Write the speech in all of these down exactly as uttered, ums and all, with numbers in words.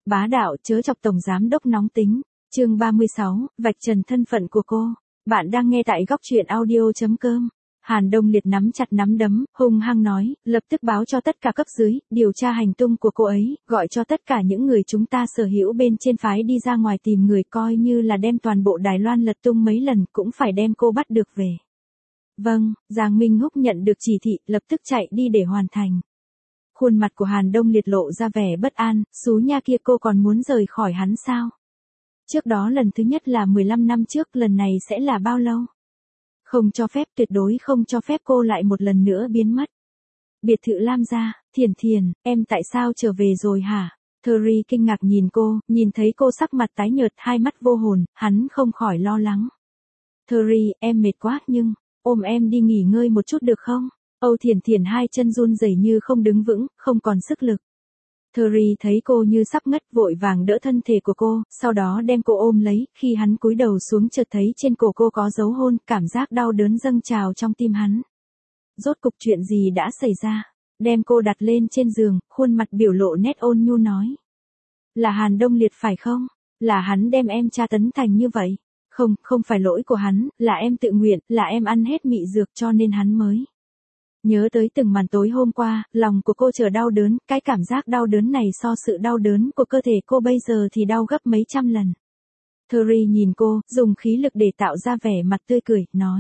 bá đạo chớ chọc tổng giám đốc nóng tính. Chương ba mươi sáu, vạch trần thân phận của cô. Bạn đang nghe tại góc truyện audio.com. Hàn Đông Liệt nắm chặt nắm đấm, hung hăng nói, lập tức báo cho tất cả cấp dưới, điều tra hành tung của cô ấy, gọi cho tất cả những người chúng ta sở hữu bên trên phái đi ra ngoài tìm người, coi như là đem toàn bộ Đài Loan lật tung mấy lần cũng phải đem cô bắt được về. Vâng, Giang Minh Húc nhận được chỉ thị, lập tức chạy đi để hoàn thành. Khuôn mặt của Hàn Đông Liệt lộ ra vẻ bất an, xú nha kia, cô còn muốn rời khỏi hắn sao? Trước đó lần thứ nhất là mười lăm năm trước, lần này sẽ là bao lâu? Không cho phép, tuyệt đối không cho phép cô lại một lần nữa biến mất. Biệt thự Lam gia. Thiền Thiền, em tại sao trở về rồi hả? Terry kinh ngạc nhìn cô, nhìn thấy cô sắc mặt tái nhợt, hai mắt vô hồn, hắn không khỏi lo lắng. Terry, em mệt quá, nhưng, ôm em đi nghỉ ngơi một chút được không? Âu Thiền Thiền hai chân run rẩy như không đứng vững, không còn sức lực. Terry thấy cô như sắp ngất, vội vàng đỡ thân thể của cô, sau đó đem cô ôm lấy, khi hắn cúi đầu xuống chợt thấy trên cổ cô có dấu hôn, cảm giác đau đớn dâng trào trong tim hắn. Rốt cục chuyện gì đã xảy ra? Đem cô đặt lên trên giường, khuôn mặt biểu lộ nét ôn nhu nói. Là Hàn Đông Liệt phải không? Là hắn đem em tra tấn thành như vậy? Không, không phải lỗi của hắn, là em tự nguyện, là em ăn hết mị dược cho nên hắn mới. Nhớ tới từng màn tối hôm qua, lòng của cô chờ đau đớn, cái cảm giác đau đớn này so sự đau đớn của cơ thể cô bây giờ thì đau gấp mấy trăm lần. Terry nhìn cô, dùng khí lực để tạo ra vẻ mặt tươi cười, nói.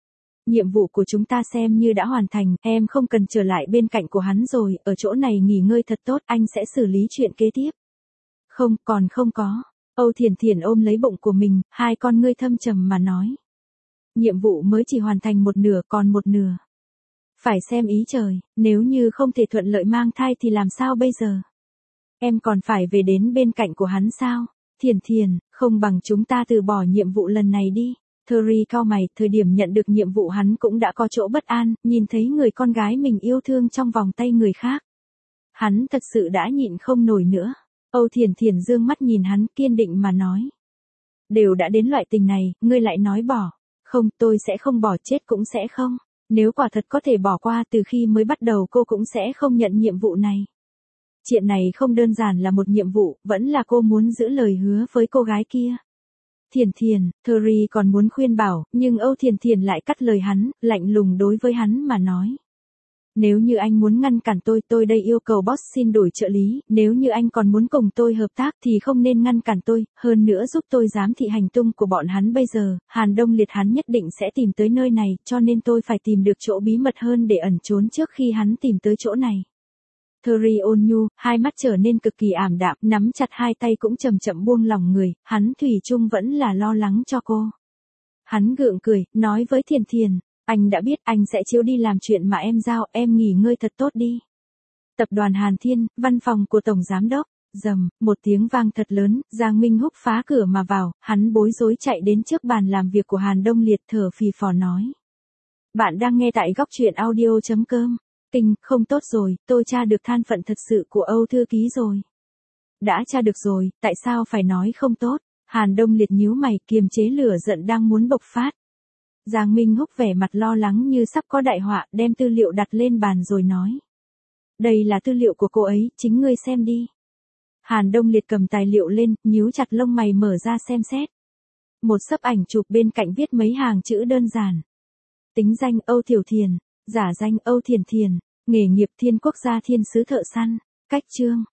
Nhiệm vụ của chúng ta xem như đã hoàn thành, em không cần trở lại bên cạnh của hắn rồi, ở chỗ này nghỉ ngơi thật tốt, anh sẽ xử lý chuyện kế tiếp. Không, còn không có. Âu Thiền Thiền ôm lấy bụng của mình, hai con ngươi thâm trầm mà nói. Nhiệm vụ mới chỉ hoàn thành một nửa, còn một nửa. Phải xem ý trời, nếu như không thể thuận lợi mang thai thì làm sao bây giờ? Em còn phải về đến bên cạnh của hắn sao? Thiền Thiền, không bằng chúng ta từ bỏ nhiệm vụ lần này đi. Terry cau mày, thời điểm nhận được nhiệm vụ hắn cũng đã có chỗ bất an, nhìn thấy người con gái mình yêu thương trong vòng tay người khác. Hắn thật sự đã nhịn không nổi nữa. Âu Thiền Thiền dương mắt nhìn hắn, kiên định mà nói. Đều đã đến loại tình này, ngươi lại nói bỏ. Không, tôi sẽ không bỏ, chết cũng sẽ không. Nếu quả thật có thể bỏ qua, từ khi mới bắt đầu cô cũng sẽ không nhận nhiệm vụ này. Chuyện này không đơn giản là một nhiệm vụ, vẫn là cô muốn giữ lời hứa với cô gái kia. Thiền Thiền, Terry còn muốn khuyên bảo, nhưng Âu Thiền Thiền lại cắt lời hắn, lạnh lùng đối với hắn mà nói. Nếu như anh muốn ngăn cản tôi, tôi đây yêu cầu boss xin đổi trợ lý, nếu như anh còn muốn cùng tôi hợp tác thì không nên ngăn cản tôi, hơn nữa giúp tôi giám thị hành tung của bọn hắn bây giờ, Hàn Đông Liệt hắn nhất định sẽ tìm tới nơi này, cho nên tôi phải tìm được chỗ bí mật hơn để ẩn trốn trước khi hắn tìm tới chỗ này. Terry ôn nhu, hai mắt trở nên cực kỳ ảm đạm, nắm chặt hai tay cũng chậm chậm buông lòng người, hắn thủy chung vẫn là lo lắng cho cô. Hắn gượng cười, nói với Thiền Thiền. Anh đã biết, anh sẽ chiếu đi làm chuyện mà em giao, em nghỉ ngơi thật tốt đi. Tập đoàn Hàn Thiên, văn phòng của Tổng Giám Đốc. Rầm, một tiếng vang thật lớn, Giang Minh Húc phá cửa mà vào, hắn bối rối chạy đến trước bàn làm việc của Hàn Đông Liệt, thở phì phò nói. Bạn đang nghe tại góc truyện audio.com. Kinh, không tốt rồi, tôi tra được thân phận thật sự của Âu thư ký rồi. Đã tra được rồi, tại sao phải nói không tốt? Hàn Đông Liệt nhíu mày, kiềm chế lửa giận đang muốn bộc phát. Giang Minh Húc vẻ mặt lo lắng như sắp có đại họa, đem tư liệu đặt lên bàn rồi nói. Đây là tư liệu của cô ấy, chính ngươi xem đi. Hàn Đông Liệt cầm tài liệu lên, nhíu chặt lông mày mở ra xem xét. Một xấp ảnh chụp bên cạnh viết mấy hàng chữ đơn giản. Tính danh Âu Tiểu Thiền, giả danh Âu Thiền Thiền, nghề nghiệp Thiên Quốc gia Thiên sứ thợ săn, cách chương.